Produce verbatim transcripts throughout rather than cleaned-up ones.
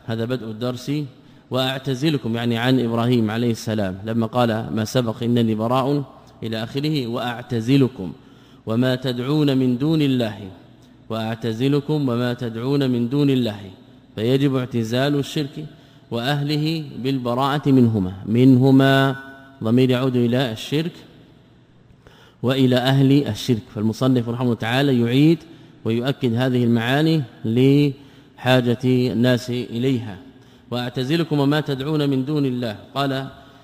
هذا بدء الدرس. وأعتزلكم يعني عن إبراهيم عليه السلام لما قال ما سبق إنني براء إلى آخره. وأعتزلكم وما تدعون من دون الله وأعتزلكم وما تدعون من دون الله، فيجب اعتزال الشرك وأهله بالبراءة منهما. منهما ضمير يعود إلى الشرك وإلى أهل الشرك، فالمصنف رحمه الله تعالى يعيد ويؤكد هذه المعاني لحاجة الناس إليها. وأعتزلكم وما تدعون من دون الله. قال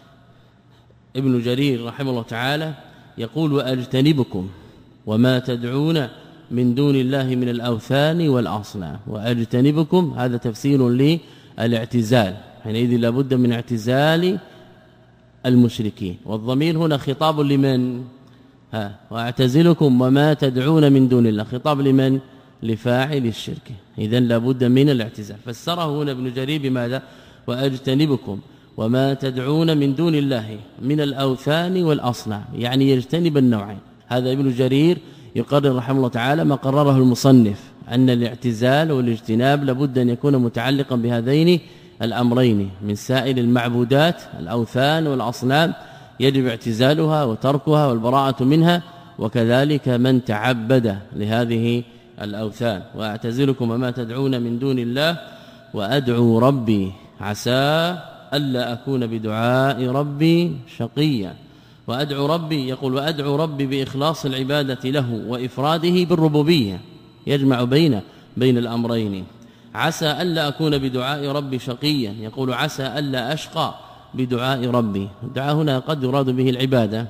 ابن جرير رحمه الله تعالى يقول وأجتنبكم وما تدعون من دون الله من الأوثان والأصنام. وأجتنبكم هذا تفسير للاعتزال، حينئذ لابد من اعتزال المشركين. والضمير هنا خطاب لمن؟ ها واعتزلكم وما تدعون من دون الله، خطاب لمن؟ لفاعل الشرك. اذا لابد من الاعتزال. فسره هنا ابن جرير بماذا؟ واجتنبكم وما تدعون من دون الله من الأوثان والأصنام، يعني يجتنب النوعين. هذا ابن جرير يقرر رحمه الله تعالى ما قرره المصنف، أن الاعتزال والاجتناب لابد أن يكون متعلقا بهذين الأمرين من سائر المعبودات الأوثان والأصنام، يجب اعتزالها وتركها والبراءة منها، وكذلك من تعبد لهذه الأوثان. وأعتزلكم وما تدعون من دون الله وأدعو ربي عسى ألا أكون بدعاء ربي شقيا. وأدعو ربي يقول وأدعو ربي بإخلاص العبادة له وإفراده بالربوبية، يجمع بين بين الأمرين. عسى ألا أكون بدعاء ربي شقيا، يقول عسى ألا أشقى بدعاء ربي. الدعاء هنا قد يراد به العبادة،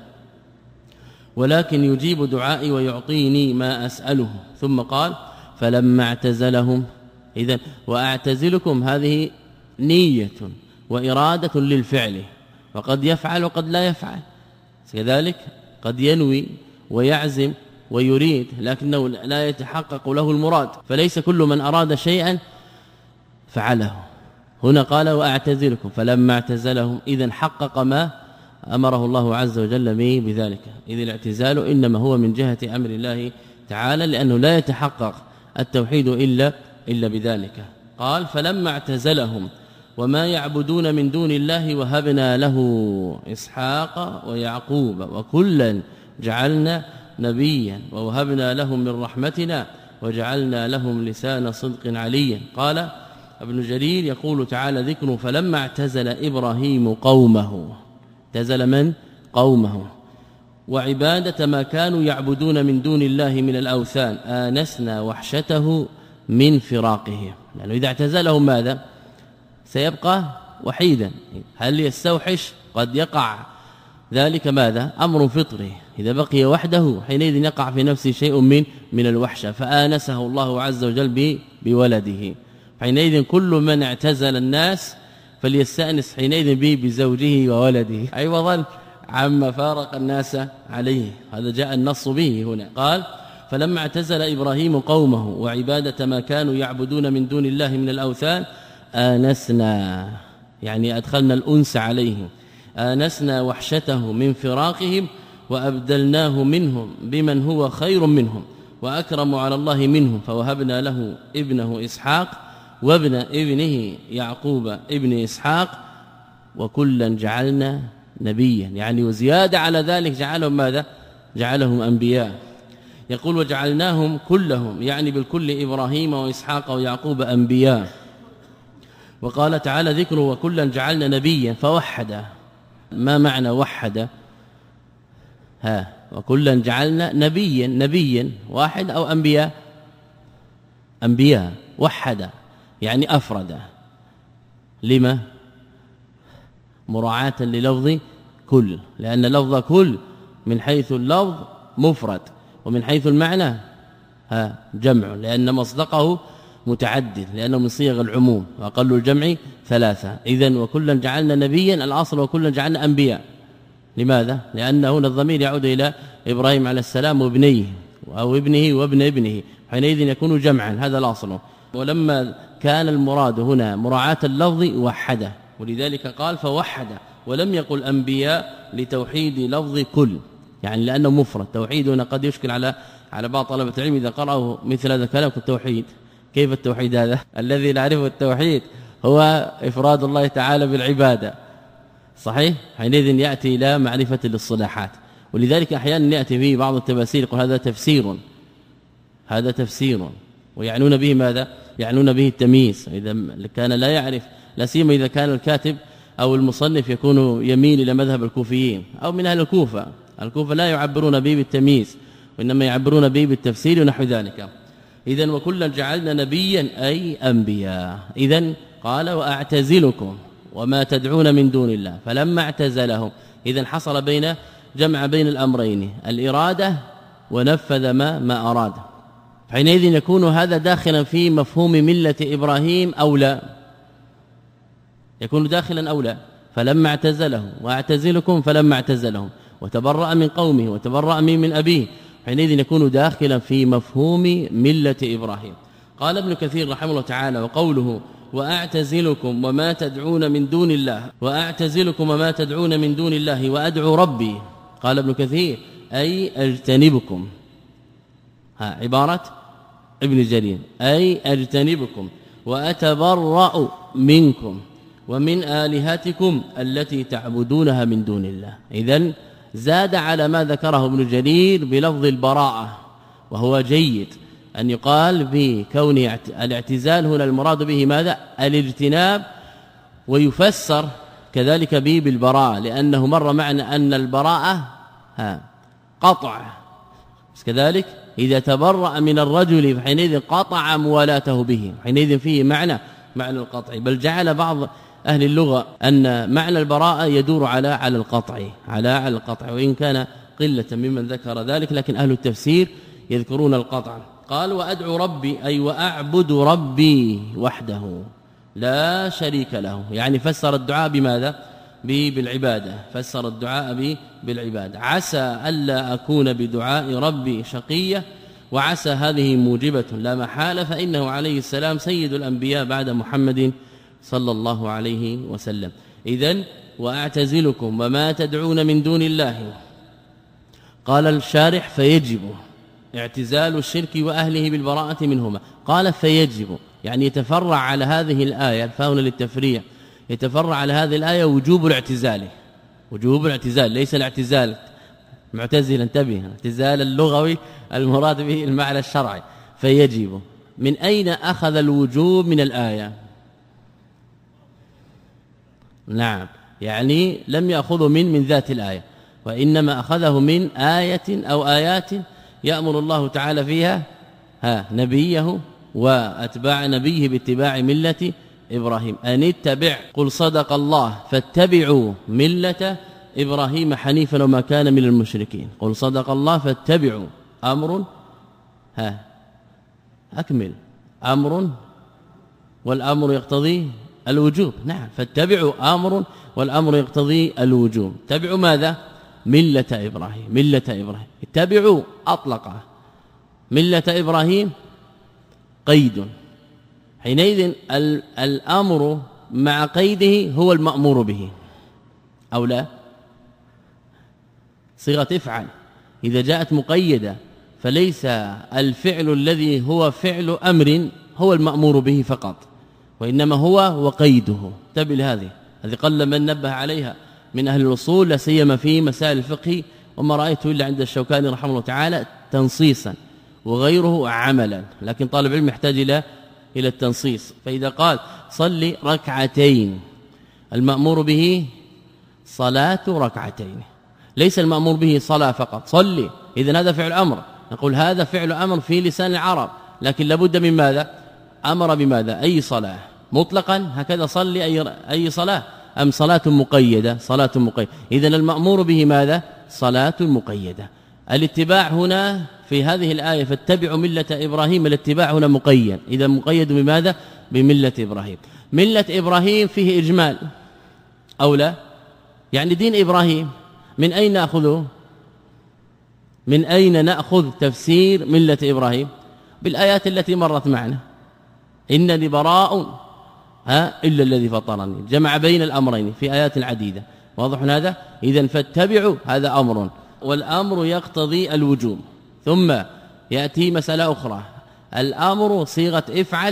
ولكن يجيب دعائي ويعطيني ما أسأله. ثم قال فلما اعتزلهم، إذن وأعتزلكم هذه نية وإرادة للفعل، وقد يفعل وقد لا يفعل، كذلك قد ينوي ويعزم ويريد لكنه لا يتحقق له المراد، فليس كل من أراد شيئا فعله. هنا قال وأعتزلكم فلما اعتزلهم، إذن حقق ما أمره الله عز وجل به بذلك. إذ الاعتزال إنما هو من جهة أمر الله تعالى، لأنه لا يتحقق التوحيد إلا إلا بذلك. قال فلما اعتزلهم وما يعبدون من دون الله وهبنا له إسحاق ويعقوب وكلا جعلنا نبيا ووهبنا لهم من رحمتنا وجعلنا لهم لسان صدق عليا. قال ابن جرير يقول تعالى ذكر فلما اعتزل إبراهيم قومه، اعتزل من؟ قومه، وعبادة ما كانوا يعبدون من دون الله من الأوثان آنسنا وحشته من فراقهم، لأنه إذا اعتزلهم ماذا؟ سيبقى وحيدا. هل يستوحش؟ قد يقع ذلك ماذا؟ أمر فطري، إذا بقي وحده حينئذ يقع في نفسه شيء من من الوحشة، فآنسه الله عز وجل بولده. حينئذ كل من اعتزل الناس فليستأنس حينئذ به بزوجه وولده عوضا عما فارق الناس عليه. هذا جاء النص به هنا. قال فلما اعتزل إبراهيم قومه وعبادة ما كانوا يعبدون من دون الله من الأوثان آنسنا، يعني أدخلنا الأنس عليهم، آنسنا وحشته من فراقهم وأبدلناه منهم بمن هو خير منهم وأكرم على الله منهم، فوهبنا له ابنه إسحاق وابن ابنه يعقوب ابن إسحاق وكلا جعلنا نبيا، يعني وزيادة على ذلك جعلهم ماذا؟ جعلهم أنبياء. يقول وجعلناهم كلهم، يعني بالكل إبراهيم وإسحاق ويعقوب أنبياء. وقال تعالى ذكره وكلا جعلنا نبيا فوحد. ما معنى وحد؟ ها وكلا جعلنا نبيا، نبيا واحد أو أنبياء؟ أنبياء. وحد يعني أفرد. لما؟ مراعاة للفظ كل، لأن لفظ كل من حيث اللفظ مفرد ومن حيث المعنى ها جمع، لأن مصدقه متعدد، لأنه من صيغ العموم وأقل الجمع ثلاثة. إذن وكلا جعلنا نبيا الأصل وكلا جعلنا أنبياء. لماذا؟ لأن هنا الضمير يعود إلى إبراهيم عليه السلام وابنيه أو ابنه وابن ابنه، حينئذ يكون جمعا، هذا الأصل. ولما كان المراد هنا مراعاة اللفظ وحده، ولذلك قال فوحد ولم يقل أنبياء لتوحيد لفظ كل، يعني لأنه مفرد. توحيد هنا قد يشكل على على بعض طلبة العلم إذا قرأوا مثل هذا الكلام كالتوحيد. كيف التوحيد هذا؟ الذي نعرفه التوحيد هو إفراد الله تعالى بالعبادة صحيح. حينئذ يأتي إلى معرفة الاصطلاحات، ولذلك أحيانا يأتي فيه بعض التفاسير يقول هذا تفسير هذا تفسير ويعنون به ماذا؟ يعنون به التمييز. إذا كان لا يعرف، لا سيما إذا كان الكاتب أو المصنف يكون يميل إلى مذهب الكوفيين أو من أهل الكوفة، الكوفة لا يعبرون به بالتمييز وإنما يعبرون به بالتفسير ونحو ذلك. إذن وكلا جعلنا نبيا أي أنبياء. إذن قال وأعتزلكم وما تدعون من دون الله، فلما اعتزلهم إذن حصل بين جمع بين الأمرين الإرادة ونفذ ما ما أراد. حينئذ يكون هذا داخلا في مفهوم ملة إبراهيم أو لا؟ يكون داخلا أو لا؟ فلما اعتزلهم واعتزلكم فلما اعتزلهم وتبرأ من قومه وتبرأ من, من أبيه، حينئذ يكون داخلا في مفهوم ملة إبراهيم. قال ابن كثير رحمه الله تعالى وقوله وأعتزلكم وما تدعون من دون الله، وأعتزلكم وما تدعون من دون الله وأدعو ربي، قال ابن كثير أي أجتنبكم، ها عبارة ابن جرير أي أجتنبكم وأتبرأ منكم ومن آلهتكم التي تعبدونها من دون الله. إذن زاد على ما ذكره ابن جرير بلفظ البراءة، وهو جيد أن يقال بكون الاعتزال هنا المراد به ماذا؟ الاجتناب، ويفسر كذلك به بالبراءة، لأنه مر معنا أن البراءة ها قطع، بس كذلك إذا تبرأ من الرجل فحينئذ قطع موالاته به، حينئذ فيه معنى معنى القطع. بل جعل بعض أهل اللغة أن معنى البراءة يدور على على القطع على على القطع، وإن كان قلة ممن ذكر ذلك، لكن أهل التفسير يذكرون القطع. قال وأدعو ربي أي وأعبد ربي وحده لا شريك له، يعني فسر الدعاء بماذا؟ بالعبادة، فسر الدعاء بالعبادة. عسى ألا أكون بدعاء ربي شقية، وعسى هذه موجبة لا محالة، فإنه عليه السلام سيد الأنبياء بعد محمد صلى الله عليه وسلم. إذن وأعتزلكم وما تدعون من دون الله، قال الشارح فيجب اعتزال الشرك وأهله بالبراءة منهما. قال فيجب يعني يتفرع على هذه الآية، الفاء للتفريع، يتفرع على هذه الآية وجوب الاعتزال، وجوب الاعتزال ليس الاعتزال معتزل، انتبه، الاعتزال اللغوي المراد به المعنى الشرعي. فيجب من أين أخذ الوجوب من الآية؟ نعم، يعني لم يأخذه من من ذات الآية، وإنما أخذه من آية أو آيات يأمر الله تعالى فيها ها نبيه وأتباع نبيه باتباع ملة إبراهيم. أن اتبع قل صدق الله فاتبعوا ملة إبراهيم حنيفا وما كان من المشركين. قل صدق الله فاتبعوا أمر، ها أكمل، أمر والأمر يقتضي الوجوب. نعم، فاتبعوا أمر والأمر يقتضي الوجوب. اتبعوا ماذا؟ ملة إبراهيم، ملة إبراهيم. اتبعوا أطلقه، ملة إبراهيم قيد، حينئذ الأمر مع قيده هو المأمور به أو لا؟ صيغة افعل إذا جاءت مقيدة فليس الفعل الذي هو فعل أمر هو المأمور به فقط، وإنما هو وقيده. انتبه لهذه، هذه قل من نبه عليها من أهل الأصول، لا سيما في مسائل الفقه، وما رأيته إلا عند الشوكاني رحمه الله تعالى تنصيصا وغيره عملا، لكن طالب العلم يحتاج إلى إلى التنصيص. فإذا قال صلي ركعتين المأمور به صلاة ركعتين، ليس المأمور به صلاة فقط، صلي، إذن هذا فعل أمر، نقول هذا فعل أمر في لسان العرب، لكن لابد من ماذا؟ أمر بماذا؟ أي صلاة مطلقا، هكذا صلي أي أي صلاة، أم صلاة مقيدة؟ صلاة مقيدة. إذن المأمور به ماذا؟ صلاة مقيدة. الاتباع هنا في هذه الآية فاتبعوا ملة إبراهيم، الاتباع هنا مقيد، إذا مقيد بماذا؟ بملة إبراهيم. ملة إبراهيم فيه إجمال أو لا؟ يعني دين إبراهيم من أين نأخذه؟ من أين نأخذ تفسير ملة إبراهيم؟ بالآيات التي مرت معنا، إنني براء ها إلا الذي فطرني، جمع بين الأمرين في آيات عديدة، واضح هذا؟ إذن فاتبعوا هذا أمر، والأمر يقتضي الوجوب. ثم يأتي مسألة أخرى، الأمر صيغة افعل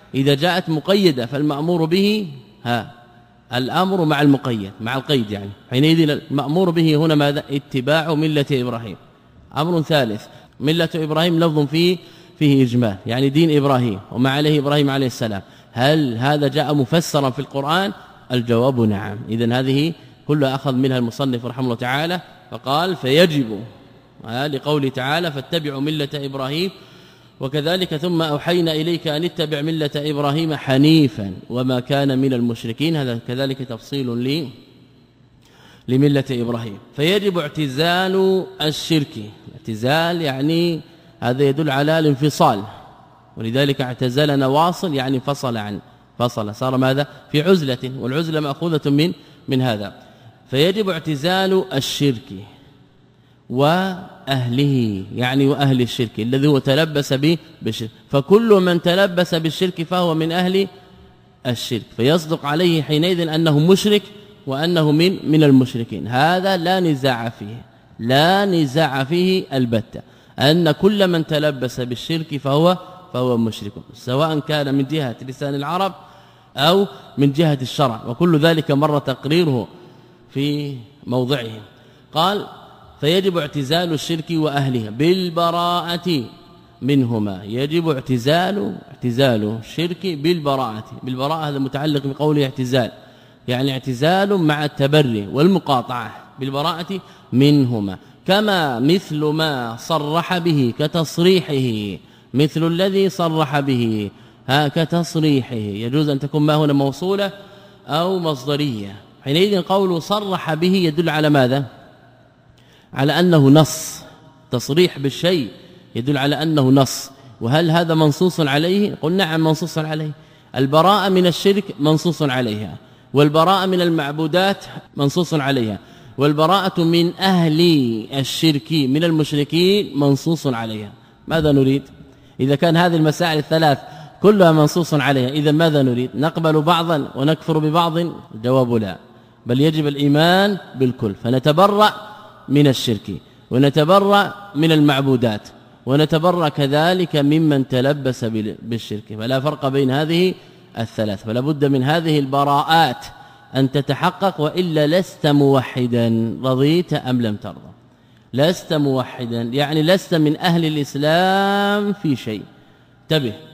إذا جاءت مقيدة فالمأمور به ها الأمر مع المقيد مع القيد، يعني حينئذ المأمور به هنا ماذا؟ اتباع ملة إبراهيم. أمر ثالث، ملة إبراهيم لفظ فيه فيه إجمال، يعني دين إبراهيم وما عليه إبراهيم عليه السلام. هل هذا جاء مفسرا في القرآن؟ الجواب نعم. إذن هذه كلها أخذ منها المصنف رحمه الله تعالى، فقال فيجب لقوله تعالى فاتبعوا ملة إبراهيم، وكذلك ثم أوحينا إليك أن اتبع ملة إبراهيم حنيفا وما كان من المشركين. هذا كذلك تفصيل لي لملة إبراهيم. فيجب اعتزال الشرك. اعتزال يعني هذا يدل على الانفصال، ولذلك اعتزلنا واصل يعني فصل عن فصل، صار ماذا؟ في عزلة، والعزلة مأخوذة من من هذا. فيجب اعتزال الشرك وأهله، يعني وأهل الشرك الذي هو تلبس به بالشرك، فكل من تلبس بالشرك فهو من أهل الشرك، فيصدق عليه حينئذ أنه مشرك وأنه من من المشركين. هذا لا نزاع فيه، لا نزاع فيه البتة، أن كل من تلبس بالشرك فهو فهو مشرك، سواء كان من جهة لسان العرب أو من جهة الشرع، وكل ذلك مر تقريره في موضعه. قال فيجب اعتزال الشرك وأهله بالبراءة منهما. يجب اعتزال اعتزال الشرك بالبراءة. بالبراءة هذا متعلق بقوله اعتزال، يعني اعتزال مع التبري والمقاطعة، بالبراءة منهما، كما مثل ما صرح به كتصريحه، مثل الذي صرح به ها كتصريحه. يجوز أن تكون ما هنا موصولة أو مصدرية. حينئذ قوله صرح به يدل على ماذا؟ على أنه نص. تصريح بالشيء يدل على أنه نص. وهل هذا منصوص عليه؟ قل نعم منصوص عليه. البراءة من الشرك منصوص عليها، والبراءة من المعبودات منصوص عليها، والبراءة من أهل الشرك من المشركين منصوص عليها. ماذا نريد؟ إذا كان هذه المسائل الثلاث كلها منصوص عليها، إذا ماذا نريد؟ نقبل بعضا ونكفر ببعض؟ الجواب لا، بل يجب الإيمان بالكل. فنتبرأ من الشرك ونتبرأ من المعبودات ونتبرأ كذلك ممن تلبس بالشرك، فلا فرق بين هذه الثلاث. فلا بد من هذه البراءات أن تتحقق، وإلا لست موحدا رضيت أم لم ترضى. لست موحدا يعني لست من أهل الإسلام في شيء. انتبه،